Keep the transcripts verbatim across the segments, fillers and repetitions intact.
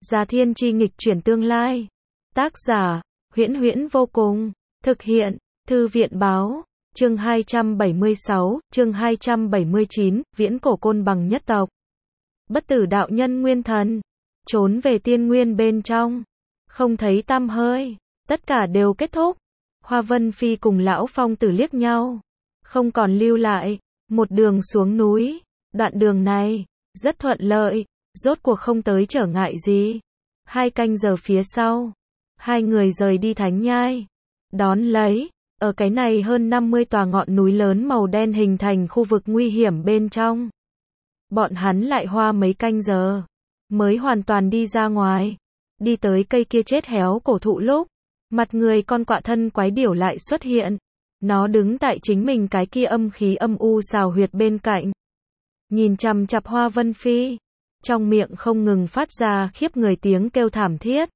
Già Thiên Chi nghịch chuyển tương lai. Tác giả, Huyễn Huyễn vô cùng. Thực hiện, Thư viện báo. Chương hai trăm bảy mươi sáu, chương hai trăm bảy mươi chín, viễn cổ côn bằng nhất tộc. Bất tử đạo nhân nguyên thần. Trốn về tiên nguyên bên trong. Không thấy tăm hơi. Tất cả đều kết thúc. Hoa Vân Phi cùng lão phong tử liếc nhau. Không còn lưu lại. Một đường xuống núi. Đoạn đường này, rất thuận lợi. Rốt cuộc không tới trở ngại gì. Hai canh giờ phía sau. Hai người rời đi Thánh Nhai. Đón lấy. Ở cái này hơn năm mươi tòa ngọn núi lớn màu đen hình thành khu vực nguy hiểm bên trong. Bọn hắn lại hoa mấy canh giờ. Mới hoàn toàn đi ra ngoài. Đi tới cây kia chết héo cổ thụ lúc. Mặt người con quạ thân quái điểu lại xuất hiện. Nó đứng tại chính mình cái kia âm khí âm u xào huyệt bên cạnh. Nhìn chằm chặp Hoa Vân Phi. Trong miệng không ngừng phát ra khiếp người tiếng kêu thảm thiết.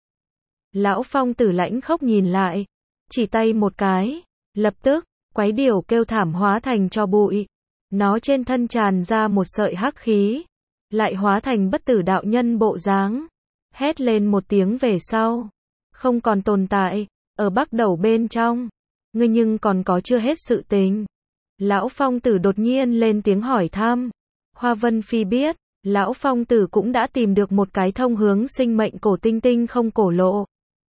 Lão phong tử lãnh khốc nhìn lại. Chỉ tay một cái. Lập tức, quái điểu kêu thảm hóa thành tro bụi. Nó trên thân tràn ra một sợi hắc khí. Lại hóa thành bất tử đạo nhân bộ dáng. Hét lên một tiếng về sau. Không còn tồn tại. Ở bắc đầu bên trong. Ngươi nhưng còn có chưa hết sự tình. Lão phong tử đột nhiên lên tiếng hỏi thăm. Hoa Vân Phi biết. Lão phong tử cũng đã tìm được một cái thông hướng sinh mệnh cổ tinh tinh không cổ lộ.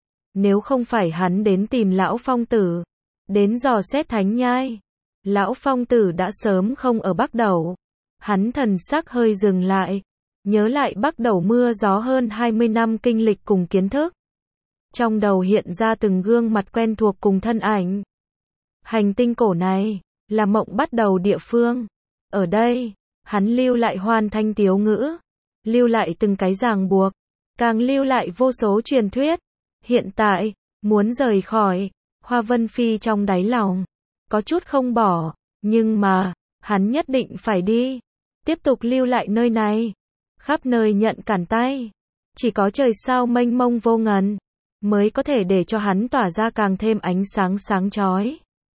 Nếu không phải hắn đến tìm lão phong tử. Đến dò xét Thánh Nhai. Lão phong tử đã sớm không ở bắc đầu. Hắn thần sắc hơi dừng lại. Nhớ lại bắc đầu mưa gió hơn hai mươi năm kinh lịch cùng kiến thức. Trong đầu hiện ra từng gương mặt quen thuộc cùng thân ảnh. Hành tinh cổ này, là mộng bắt đầu địa phương. Ở đây, hắn lưu lại hoàn thanh tiếu ngữ. Lưu lại từng cái ràng buộc. Càng lưu lại vô số truyền thuyết. Hiện tại, muốn rời khỏi. Hoa Vân Phi trong đáy lòng. Có chút không bỏ. Nhưng mà, hắn nhất định phải đi. Tiếp tục lưu lại nơi này. Khắp nơi nhận cản tay. Chỉ có trời sao mênh mông vô ngần. Mới có thể để cho hắn tỏa ra càng thêm ánh sáng sáng chói.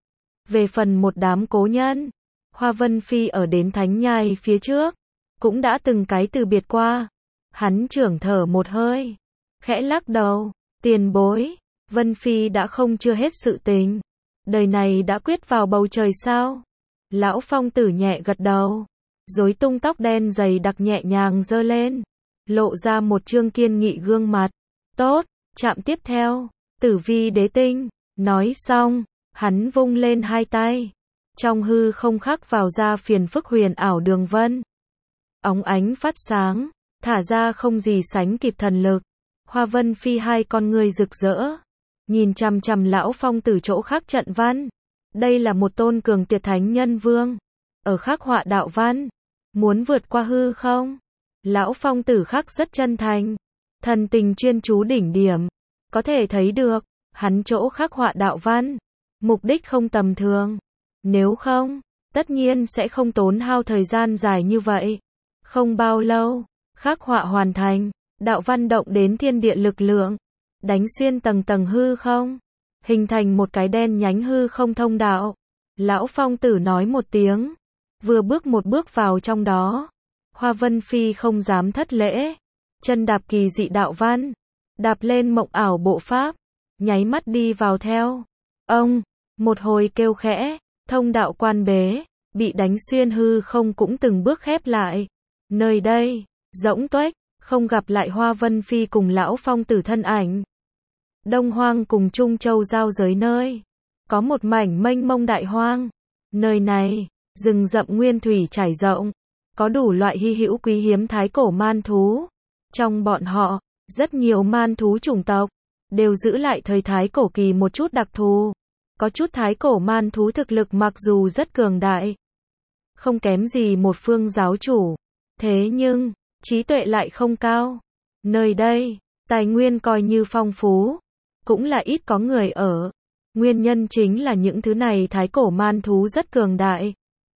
Về phần một đám cố nhân. Hoa Vân Phi ở đến Thánh Nhai phía trước. Cũng đã từng cái từ biệt qua. Hắn trưởng thở một hơi. Khẽ lắc đầu. Tiền bối. Vân Phi đã không chưa hết sự tình. Đời này đã quyết vào bầu trời sao? Lão phong tử nhẹ gật đầu. Rối tung tóc đen dày đặc nhẹ nhàng giơ lên. Lộ ra một trương kiên nghị gương mặt. Tốt, chạm tiếp theo. Tử vi đế tinh. Nói xong, hắn vung lên hai tay. Trong hư không khắc vào ra phiền phức huyền ảo đường vân. Óng ánh phát sáng. Thả ra không gì sánh kịp thần lực. Hoa Vân Phi hai con người rực rỡ. Nhìn chằm chằm lão phong tử chỗ khắc trận văn. Đây là một tôn cường tuyệt thánh nhân vương. Ở khắc họa đạo văn. Muốn vượt qua hư không? Lão phong tử khắc rất chân thành. Thần tình chuyên chú đỉnh điểm. Có thể thấy được. Hắn chỗ khắc họa đạo văn. Mục đích không tầm thường. Nếu không, tất nhiên sẽ không tốn hao thời gian dài như vậy. Không bao lâu. Khắc họa hoàn thành. Đạo văn động đến thiên địa lực lượng. Đánh xuyên tầng tầng hư không. Hình thành một cái đen nhánh hư không thông đạo. Lão phong tử nói một tiếng. Vừa bước một bước vào trong đó. Hoa Vân Phi không dám thất lễ. Chân đạp kỳ dị đạo văn. Đạp lên mộng ảo bộ pháp. Nháy mắt đi vào theo. Ông, một hồi kêu khẽ. Thông đạo quan bế. Bị đánh xuyên hư không cũng từng bước khép lại. Nơi đây, rỗng tuếch. Không gặp lại Hoa Vân Phi cùng lão phong tử thân ảnh. Đông Hoang cùng Trung Châu giao giới nơi. Có một mảnh mênh mông đại hoang. Nơi này, rừng rậm nguyên thủy trải rộng. Có đủ loại hy hữu quý hiếm thái cổ man thú. Trong bọn họ, rất nhiều man thú chủng tộc. Đều giữ lại thời thái cổ kỳ một chút đặc thù. Có chút thái cổ man thú thực lực mặc dù rất cường đại. Không kém gì một phương giáo chủ. Thế nhưng, trí tuệ lại không cao. Nơi đây, tài nguyên coi như phong phú. Cũng là ít có người ở. Nguyên nhân chính là những thứ này thái cổ man thú rất cường đại.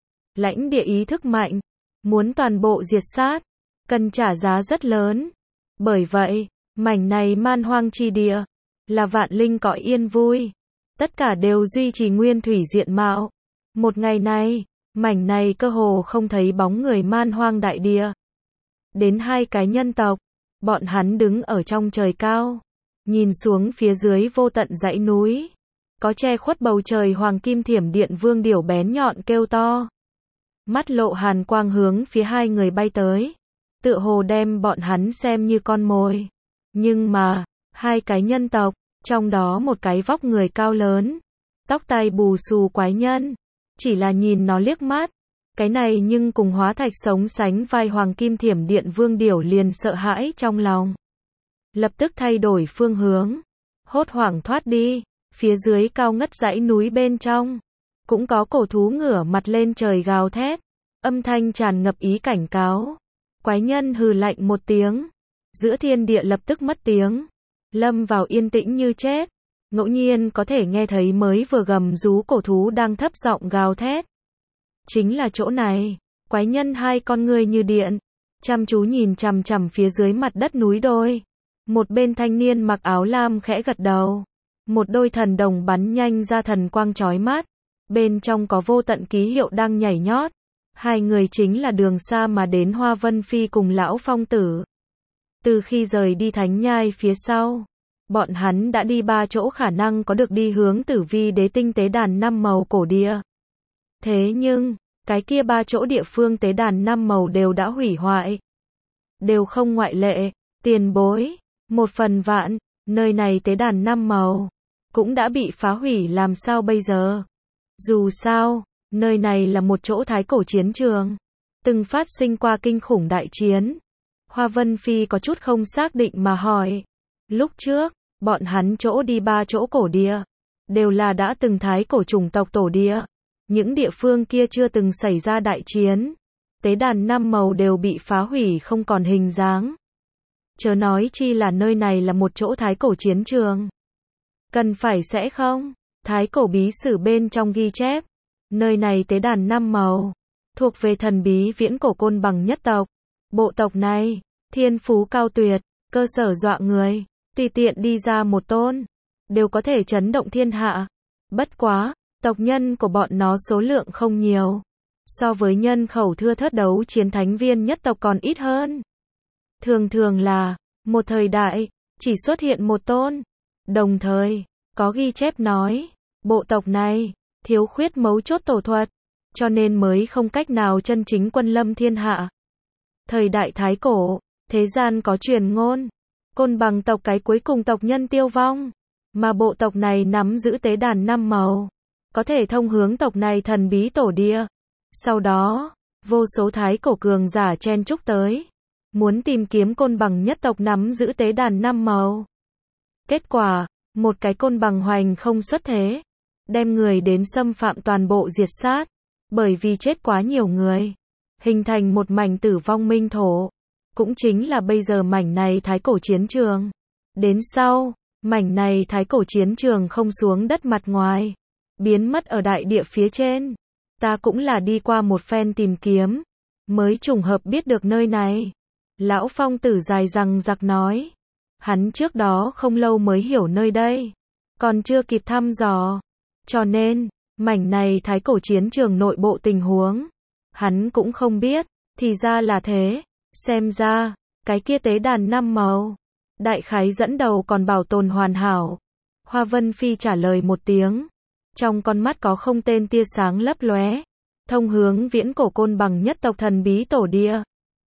Lãnh địa ý thức mạnh. Muốn toàn bộ diệt sát. Cần trả giá rất lớn. Bởi vậy, mảnh này man hoang chi địa. Là vạn linh cõi yên vui. Tất cả đều duy trì nguyên thủy diện mạo. Một ngày này, mảnh này cơ hồ không thấy bóng người man hoang đại địa. Đến hai cái nhân tộc. Bọn hắn đứng ở trong trời cao, nhìn xuống phía dưới vô tận dãy núi, có che khuất bầu trời hoàng kim thiểm điện vương điểu bén nhọn kêu to. Mắt lộ hàn quang hướng phía hai người bay tới, tựa hồ đem bọn hắn xem như con mồi. Nhưng mà, hai cái nhân tộc, trong đó một cái vóc người cao lớn, tóc tai bù xù quái nhân, chỉ là nhìn nó liếc mắt, cái này nhưng cùng hóa thạch sống sánh vai hoàng kim thiểm điện vương điểu liền sợ hãi trong lòng. Lập tức thay đổi phương hướng, hốt hoảng thoát đi, phía dưới cao ngất dãy núi bên trong, cũng có cổ thú ngửa mặt lên trời gào thét, âm thanh tràn ngập ý cảnh cáo. Quái nhân hừ lạnh một tiếng, giữa thiên địa lập tức mất tiếng, lâm vào yên tĩnh như chết, ngẫu nhiên có thể nghe thấy mới vừa gầm rú cổ thú đang thấp giọng gào thét. Chính là chỗ này, quái nhân hai con ngươi như điện, chăm chú nhìn chằm chằm phía dưới mặt đất núi đôi. Một bên thanh niên mặc áo lam khẽ gật đầu, một đôi thần đồng bắn nhanh ra thần quang chói mắt, bên trong có vô tận ký hiệu đang nhảy nhót. Hai người chính là đường xa mà đến Hoa Vân Phi cùng lão phong tử. Từ khi rời đi thánh nhai phía sau, bọn hắn đã đi ba chỗ khả năng có được đi hướng Tử Vi Đế Tinh tế đàn năm màu cổ địa. Thế nhưng, cái kia ba chỗ địa phương tế đàn năm màu đều đã hủy hoại. Đều không ngoại lệ, tiền bối, một phần vạn, nơi này tế đàn năm màu, cũng đã bị phá hủy làm sao bây giờ? Dù sao, nơi này là một chỗ thái cổ chiến trường, từng phát sinh qua kinh khủng đại chiến. Hoa Vân Phi có chút không xác định mà hỏi. Lúc trước, bọn hắn chỗ đi ba chỗ cổ địa, đều là đã từng thái cổ chủng tộc tổ địa. Những địa phương kia chưa từng xảy ra đại chiến. Tế đàn năm màu đều bị phá hủy không còn hình dáng. Chớ nói chi là nơi này là một chỗ thái cổ chiến trường. Cần phải sẽ không? Thái cổ bí sử bên trong ghi chép. Nơi này tế đàn năm màu, thuộc về thần bí viễn cổ côn bằng nhất tộc. Bộ tộc này, thiên phú cao tuyệt, cơ sở dọa người, tùy tiện đi ra một tôn, đều có thể chấn động thiên hạ. Bất quá, tộc nhân của bọn nó số lượng không nhiều, so với nhân khẩu thưa thớt đấu chiến thánh viên nhất tộc còn ít hơn. Thường thường là, một thời đại, chỉ xuất hiện một tôn. Đồng thời, có ghi chép nói, bộ tộc này thiếu khuyết mấu chốt tổ thuật, cho nên mới không cách nào chân chính quân lâm thiên hạ. Thời đại thái cổ, thế gian có truyền ngôn, côn bằng tộc cái cuối cùng tộc nhân tiêu vong, mà bộ tộc này nắm giữ tế đàn năm màu, có thể thông hướng tộc này thần bí tổ địa. Sau đó, vô số thái cổ cường giả chen chúc tới, muốn tìm kiếm côn bằng nhất tộc nắm giữ tế đàn năm màu. Kết quả, một cái côn bằng hoành không xuất thế, đem người đến xâm phạm toàn bộ diệt sát, bởi vì chết quá nhiều người, hình thành một mảnh tử vong minh thổ, cũng chính là bây giờ mảnh này thái cổ chiến trường. Đến sau, mảnh này thái cổ chiến trường không xuống đất mặt ngoài, biến mất ở đại địa phía trên. Ta cũng là đi qua một phen tìm kiếm, mới trùng hợp biết được nơi này. Lão phong tử dài rằng giặc nói, hắn trước đó không lâu mới hiểu nơi đây, còn chưa kịp thăm dò. Cho nên, mảnh này thái cổ chiến trường nội bộ tình huống, hắn cũng không biết, thì ra là thế. Xem ra, cái kia tế đàn năm màu, đại khái dẫn đầu còn bảo tồn hoàn hảo. Hoa Vân Phi trả lời một tiếng, trong con mắt có không tên tia sáng lấp lóe, thông hướng viễn cổ côn bằng nhất tộc thần bí tổ địa.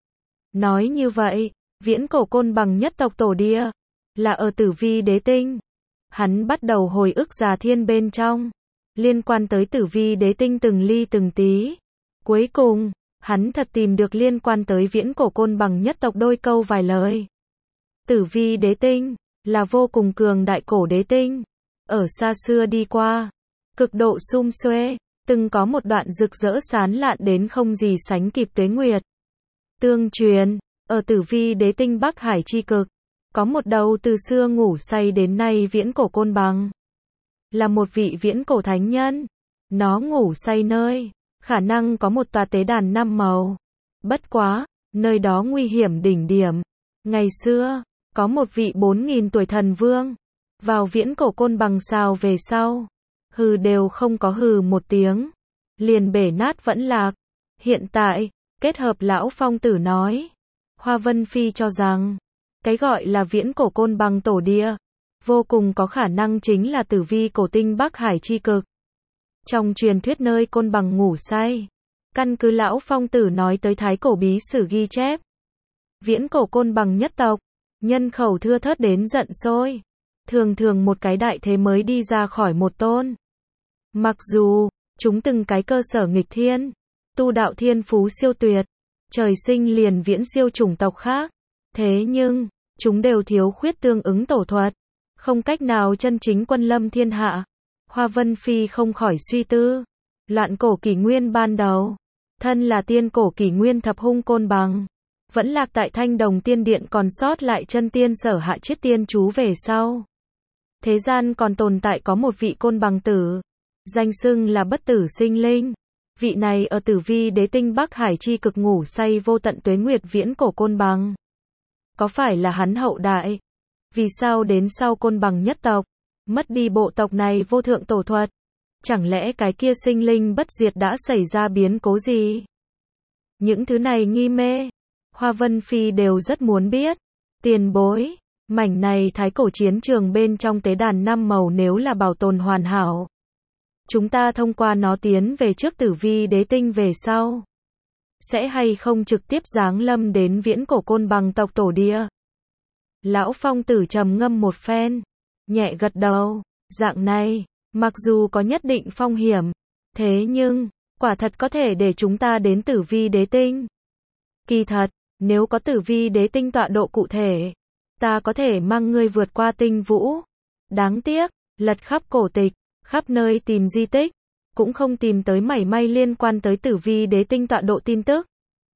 Nói như vậy, viễn cổ côn bằng nhất tộc tổ địa, là ở Tử Vi Đế Tinh. Hắn bắt đầu hồi ức già thiên bên trong, liên quan tới Tử Vi Đế Tinh từng ly từng tí. Cuối cùng, hắn thật tìm được liên quan tới viễn cổ côn bằng nhất tộc đôi câu vài lời. Tử Vi Đế Tinh, là vô cùng cường đại cổ đế tinh. Ở xa xưa đi qua, cực độ sum xuê, từng có một đoạn rực rỡ sán lạn đến không gì sánh kịp tuế nguyệt. Tương truyền, ở Tử Vi Đế Tinh Bắc Hải chi cực, có một đầu từ xưa ngủ say đến nay viễn cổ côn bằng. Là một vị viễn cổ thánh nhân. Nó ngủ say nơi, khả năng có một tòa tế đàn năm màu. Bất quá, nơi đó nguy hiểm đỉnh điểm. Ngày xưa, có một vị bốn nghìn tuổi thần vương, vào viễn cổ côn bằng sao về sau. Hừ đều không có hừ một tiếng, liền bể nát vẫn lạc. Hiện tại, kết hợp lão phong tử nói, Hoa Vân Phi cho rằng, Cái gọi là viễn cổ côn bằng tổ địa, vô cùng có khả năng chính là tử vi cổ tinh Bắc Hải chi cực. Trong truyền thuyết nơi côn bằng ngủ say, căn cứ lão Phong Tử nói tới thái cổ bí sử ghi chép, viễn cổ côn bằng nhất tộc, nhân khẩu thưa thớt đến giận sôi, thường thường một cái đại thế mới đi ra khỏi một tôn. Mặc dù chúng từng cái cơ sở nghịch thiên, tu đạo thiên phú siêu tuyệt, trời sinh liền viễn siêu chủng tộc khác, thế nhưng chúng đều thiếu khuyết tương ứng tổ thuật, không cách nào chân chính quân lâm thiên hạ. Hoa Vân Phi không khỏi suy tư, loạn cổ kỷ nguyên ban đầu, thân là tiên cổ kỷ nguyên thập hung côn bằng, vẫn lạc tại Thanh Đồng Tiên Điện còn sót lại chân tiên Sở Hạ Chiết tiên chú về sau. Thế gian còn tồn tại có một vị côn bằng tử, danh xưng là bất tử sinh linh. Vị này ở tử vi đế tinh Bắc Hải chi cực ngủ say vô tận tuế nguyệt viễn cổ côn bằng. Có phải là hắn hậu đại? Vì sao đến sau côn bằng nhất tộc, mất đi bộ tộc này vô thượng tổ thuật? Chẳng lẽ cái kia sinh linh bất diệt đã xảy ra biến cố gì? Những thứ này nghi mê, Hoa Vân Phi đều rất muốn biết. Tiền bối, mảnh này thái cổ chiến trường bên trong tế đàn năm màu nếu là bảo tồn hoàn hảo, chúng ta thông qua nó tiến về trước tử vi đế tinh về sau, sẽ hay không trực tiếp giáng lâm đến viễn cổ côn bằng tộc tổ địa? Lão Phong Tử trầm ngâm một phen, nhẹ gật đầu, dạng này, mặc dù có nhất định phong hiểm, thế nhưng, quả thật có thể để chúng ta đến tử vi đế tinh. Kỳ thật, nếu có tử vi đế tinh tọa độ cụ thể, ta có thể mang ngươi vượt qua tinh vũ. Đáng tiếc, lật khắp cổ tịch, khắp nơi tìm di tích, cũng không tìm tới mảy may liên quan tới tử vi đế tinh tọa độ tin tức.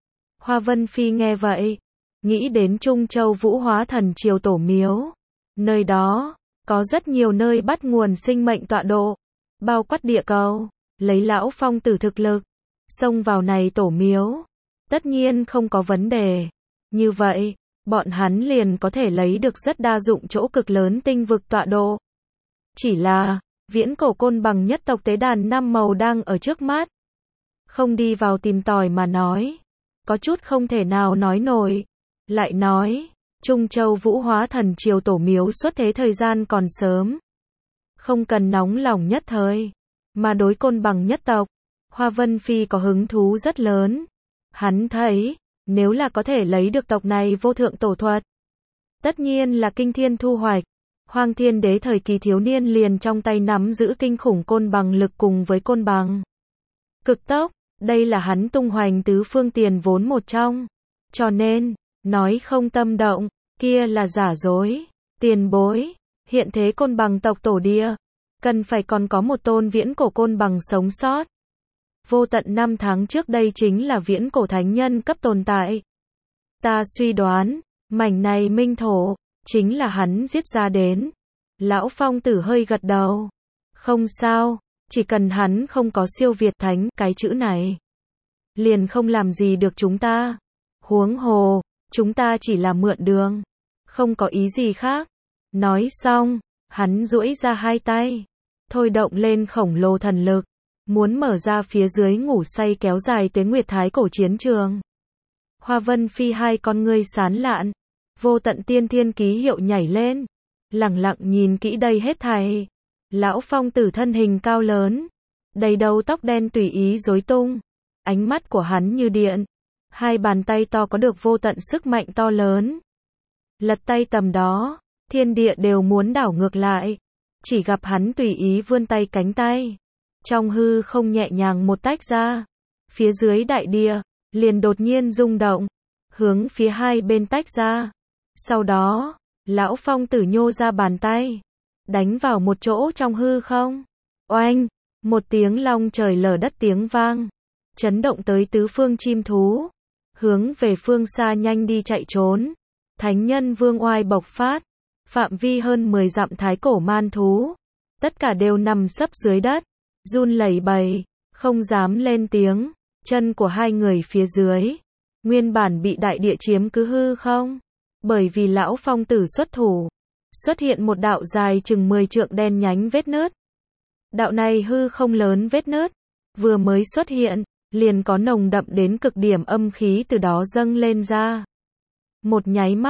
Hoa Vân Phi nghe vậy, nghĩ đến Trung Châu Vũ Hóa Thần Triều tổ miếu. Nơi đó, có rất nhiều nơi bắt nguồn sinh mệnh tọa độ, bao quát địa cầu, lấy lão Phong Tử thực lực, xông vào này tổ miếu, tất nhiên không có vấn đề. Như vậy, bọn hắn liền có thể lấy được rất đa dụng chỗ cực lớn tinh vực tọa độ. Chỉ là, viễn cổ côn bằng nhất tộc tế đàn năm màu đang ở trước mắt. Không đi vào tìm tòi mà nói, có chút không thể nào nói nổi. Lại nói, Trung Châu Vũ Hóa Thần Triều tổ miếu xuất thế thời gian còn sớm, không cần nóng lòng nhất thời, mà đối côn bằng nhất tộc, Hoa Vân Phi có hứng thú rất lớn. Hắn thấy, nếu là có thể lấy được tộc này vô thượng tổ thuật, tất nhiên là kinh thiên thu hoạch. Hoang Thiên Đế thời kỳ thiếu niên liền trong tay nắm giữ kinh khủng côn bằng lực cùng với côn bằng cực tốc, đây là hắn tung hoành tứ phương tiền vốn một trong. Cho nên, nói không tâm động, kia là giả dối. Tiền bối, hiện thế côn bằng tộc tổ địa, cần phải còn có một tôn viễn cổ côn bằng sống sót. Vô tận năm tháng trước đây chính là viễn cổ thánh nhân cấp tồn tại. Ta suy đoán, mảnh này minh thổ, chính là hắn giết ra đến. Lão Phong Tử hơi gật đầu. Không sao, chỉ cần hắn không có siêu việt thánh cái chữ này, liền không làm gì được chúng ta. Huống hồ, chúng ta chỉ là mượn đường, không có ý gì khác. Nói xong, hắn duỗi ra hai tay, thôi động lên khổng lồ thần lực, muốn mở ra phía dưới ngủ say kéo dài tuế nguyệt thái cổ chiến trường. Hoa Vân Phi hai con ngươi sán lạn, vô tận tiên thiên ký hiệu nhảy lên, lẳng lặng nhìn kỹ đây hết thảy. Lão Phong Tử thân hình cao lớn, đầy đầu tóc đen tùy ý rối tung, ánh mắt của hắn như điện, hai bàn tay to có được vô tận sức mạnh to lớn. Lật tay tầm đó, thiên địa đều muốn đảo ngược lại, chỉ gặp hắn tùy ý vươn tay cánh tay, trong hư không nhẹ nhàng một tách ra, phía dưới đại địa liền đột nhiên rung động, hướng phía hai bên tách ra. Sau đó, lão Phong Tử nhô ra bàn tay, đánh vào một chỗ trong hư không. Oanh, một tiếng long trời lở đất tiếng vang, chấn động tới tứ phương chim thú, hướng về phương xa nhanh đi chạy trốn. Thánh nhân vương oai bộc phát, phạm vi hơn mười dặm thái cổ man thú, tất cả đều nằm sấp dưới đất, run lẩy bẩy, không dám lên tiếng. Chân của hai người phía dưới, nguyên bản bị đại địa chiếm cứ hư không, bởi vì lão Phong Tử xuất thủ, xuất hiện một đạo dài chừng mười trượng đen nhánh vết nứt. Đạo này hư không lớn vết nứt, vừa mới xuất hiện, liền có nồng đậm đến cực điểm âm khí từ đó dâng lên ra. Một nháy mắt,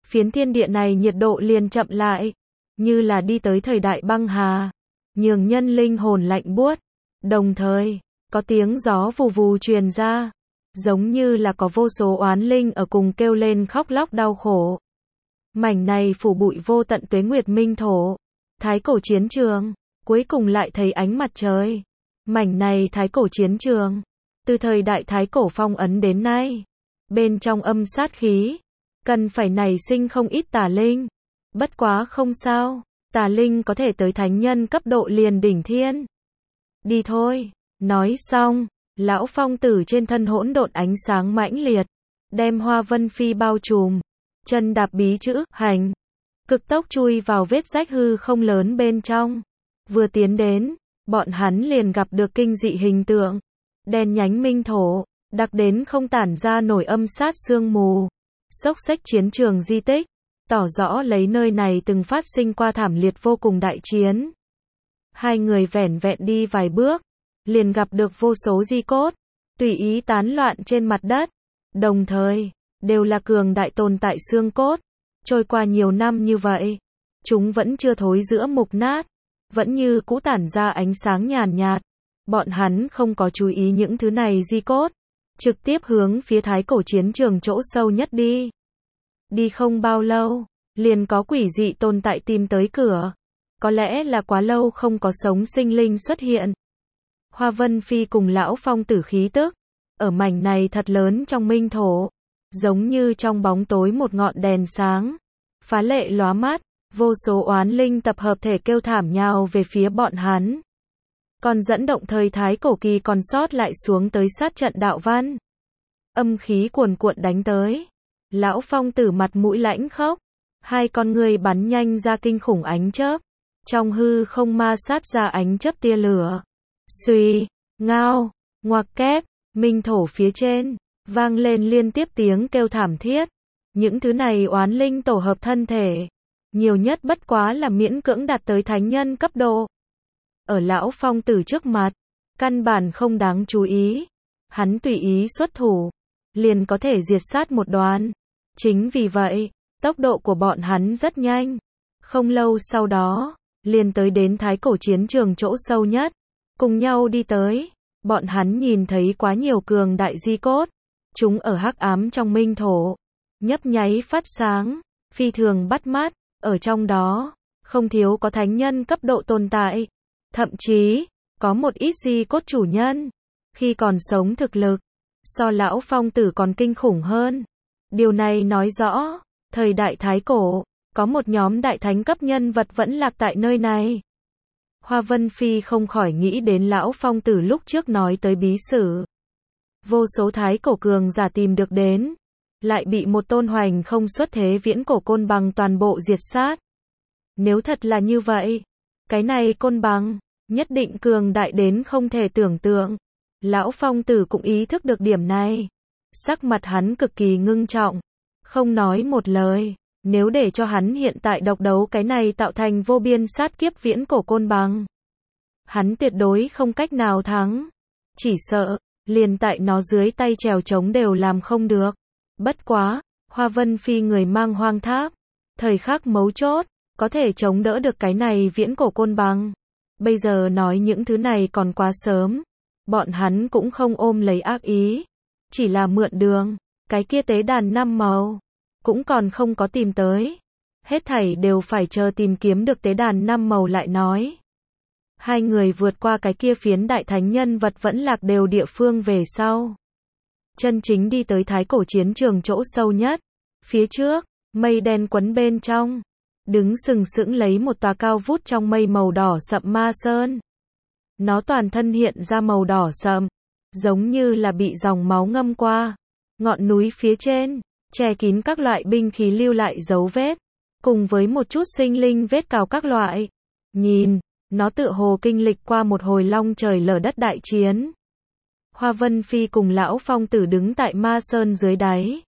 phiến thiên địa này nhiệt độ liền chậm lại, như là đi tới thời đại băng hà, nhường nhân linh hồn lạnh buốt. Đồng thời, có tiếng gió vù vù truyền ra, giống như là có vô số oán linh ở cùng kêu lên khóc lóc đau khổ. Mảnh này phủ bụi vô tận tuế nguyệt minh thổ, thái cổ chiến trường, cuối cùng lại thấy ánh mặt trời. Mảnh này thái cổ chiến trường, từ thời đại thái cổ phong ấn đến nay, bên trong âm sát khí, cần phải nảy sinh không ít tà linh. Bất quá không sao, tà linh có thể tới thánh nhân cấp độ liền đỉnh thiên. Đi thôi, nói xong, lão phong tử trên thân hỗn độn ánh sáng mãnh liệt, đem Hoa Vân Phi bao trùm, chân đạp bí chữ hành, cực tốc chui vào vết rách hư không lớn bên trong. Vừa tiến đến, bọn hắn liền gặp được kinh dị hình tượng, đen nhánh minh thổ, đặc đến không tản ra nổi âm sát sương mù, xốc xếch chiến trường di tích, tỏ rõ lấy nơi này từng phát sinh qua thảm liệt vô cùng đại chiến. Hai người vẻn vẹn đi vài bước, liền gặp được vô số di cốt, tùy ý tán loạn trên mặt đất, đồng thời, đều là cường đại tồn tại xương cốt. Trôi qua nhiều năm như vậy, chúng vẫn chưa thối rữa mục nát, vẫn như cũ tản ra ánh sáng nhàn nhạt. Bọn hắn không có chú ý những thứ này di cốt, trực tiếp hướng phía thái cổ chiến trường chỗ sâu nhất đi. Đi không bao lâu, liền có quỷ dị tồn tại tìm tới cửa. Có lẽ là quá lâu không có sống sinh linh xuất hiện. Hoa Vân Phi cùng lão phong tử khí tức, ở mảnh này thật lớn trong minh thổ, giống như trong bóng tối một ngọn đèn sáng, phá lệ lóa mắt, vô số oán linh tập hợp thể kêu thảm nhào về phía bọn hắn. Còn dẫn động thời thái cổ kỳ còn sót lại xuống tới sát trận đạo văn. Âm khí cuồn cuộn đánh tới. Lão phong tử mặt mũi lãnh khốc, hai con người bắn nhanh ra kinh khủng ánh chớp, trong hư không ma sát ra ánh chớp tia lửa. Xuy, ngao, ngoặc kép, minh thổ phía trên, vang lên liên tiếp tiếng kêu thảm thiết. Những thứ này oán linh tổ hợp thân thể, nhiều nhất bất quá là miễn cưỡng đạt tới thánh nhân cấp độ. Ở lão phong tử trước mặt, căn bản không đáng chú ý. Hắn tùy ý xuất thủ, liền có thể diệt sát một đoàn. Chính vì vậy, tốc độ của bọn hắn rất nhanh. Không lâu sau đó, liền tới đến thái cổ chiến trường chỗ sâu nhất. Cùng nhau đi tới, bọn hắn nhìn thấy quá nhiều cường đại di cốt. Chúng ở hắc ám trong minh thổ, nhấp nháy phát sáng, phi thường bắt mắt. Ở trong đó, không thiếu có thánh nhân cấp độ tồn tại. Thậm chí, có một ít di cốt chủ nhân, khi còn sống thực lực, so lão phong tử còn kinh khủng hơn. Điều này nói rõ, thời đại thái cổ, có một nhóm đại thánh cấp nhân vật vẫn lạc tại nơi này. Hoa Vân Phi không khỏi nghĩ đến lão phong tử lúc trước nói tới bí sử. Vô số thái cổ cường giả tìm được đến, lại bị một tôn hoành không xuất thế viễn cổ côn bằng toàn bộ diệt sát. Nếu thật là như vậy, cái này côn bằng, nhất định cường đại đến không thể tưởng tượng. Lão phong tử cũng ý thức được điểm này. Sắc mặt hắn cực kỳ ngưng trọng, không nói một lời. Nếu để cho hắn hiện tại độc đấu cái này tạo thành vô biên sát kiếp viễn cổ côn bằng, hắn tuyệt đối không cách nào thắng. Chỉ sợ, liền tại nó dưới tay trèo trống đều làm không được. Bất quá, Hoa Vân Phi người mang hoang tháp, thời khắc mấu chốt, có thể chống đỡ được cái này viễn cổ côn bằng. Bây giờ nói những thứ này còn quá sớm. Bọn hắn cũng không ôm lấy ác ý, chỉ là mượn đường. Cái kia tế đàn năm màu, cũng còn không có tìm tới. Hết thảy đều phải chờ tìm kiếm được tế đàn năm màu lại nói. Hai người vượt qua cái kia phiến đại thánh nhân vật vẫn lạc đều địa phương về sau. Chân chính đi tới thái cổ chiến trường chỗ sâu nhất. Phía trước, mây đen quấn bên trong, đứng sừng sững lấy một tòa cao vút trong mây màu đỏ sậm ma sơn. Nó toàn thân hiện ra màu đỏ sậm, giống như là bị dòng máu ngâm qua. Ngọn núi phía trên, che kín các loại binh khí lưu lại dấu vết, cùng với một chút sinh linh vết cào các loại. Nhìn, nó tựa hồ kinh lịch qua một hồi long trời lở đất đại chiến. Hoa Vân Phi cùng lão phong tử đứng tại ma sơn dưới đáy.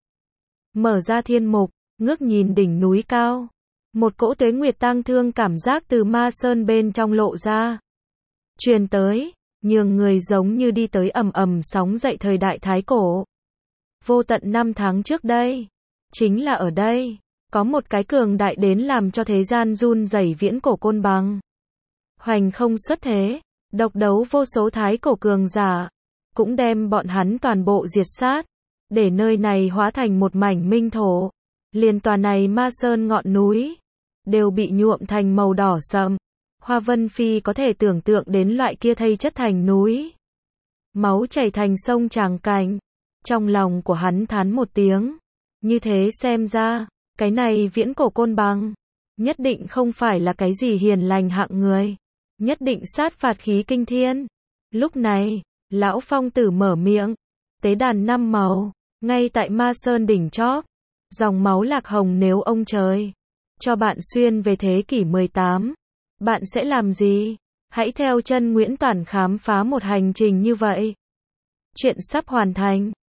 Mở ra thiên mục, ngước nhìn đỉnh núi cao. Một cỗ tuế nguyệt tang thương cảm giác từ ma sơn bên trong lộ ra. Truyền tới, nhường người giống như đi tới ầm ầm sóng dậy thời đại thái cổ. Vô tận năm tháng trước đây, chính là ở đây, Có một cái cường đại đến làm cho thế gian run rẩy viễn cổ côn bằng. Hoành không xuất thế, độc đấu vô số thái cổ cường giả, cũng đem bọn hắn toàn bộ diệt sát, để nơi này hóa thành một mảnh minh thổ. Liền tòa này Ma Sơn ngọn núi, đều bị nhuộm thành màu đỏ sậm. Hoa Vân Phi có thể tưởng tượng đến loại kia thây chất thành núi, máu chảy thành sông tràng cảnh. Trong lòng của hắn thán một tiếng, như thế xem ra, cái này viễn cổ côn bằng, nhất định không phải là cái gì hiền lành hạng người, nhất định sát phạt khí kinh thiên. Lúc này, lão phong tử mở miệng, tế đàn năm màu, ngay tại Ma Sơn đỉnh chóp, dòng máu lạc hồng, nếu ông trời cho bạn xuyên về thế kỷ mười tám, bạn sẽ làm gì? Hãy theo chân Nguyễn Toản khám phá một hành trình như vậy. Chuyện sắp hoàn thành.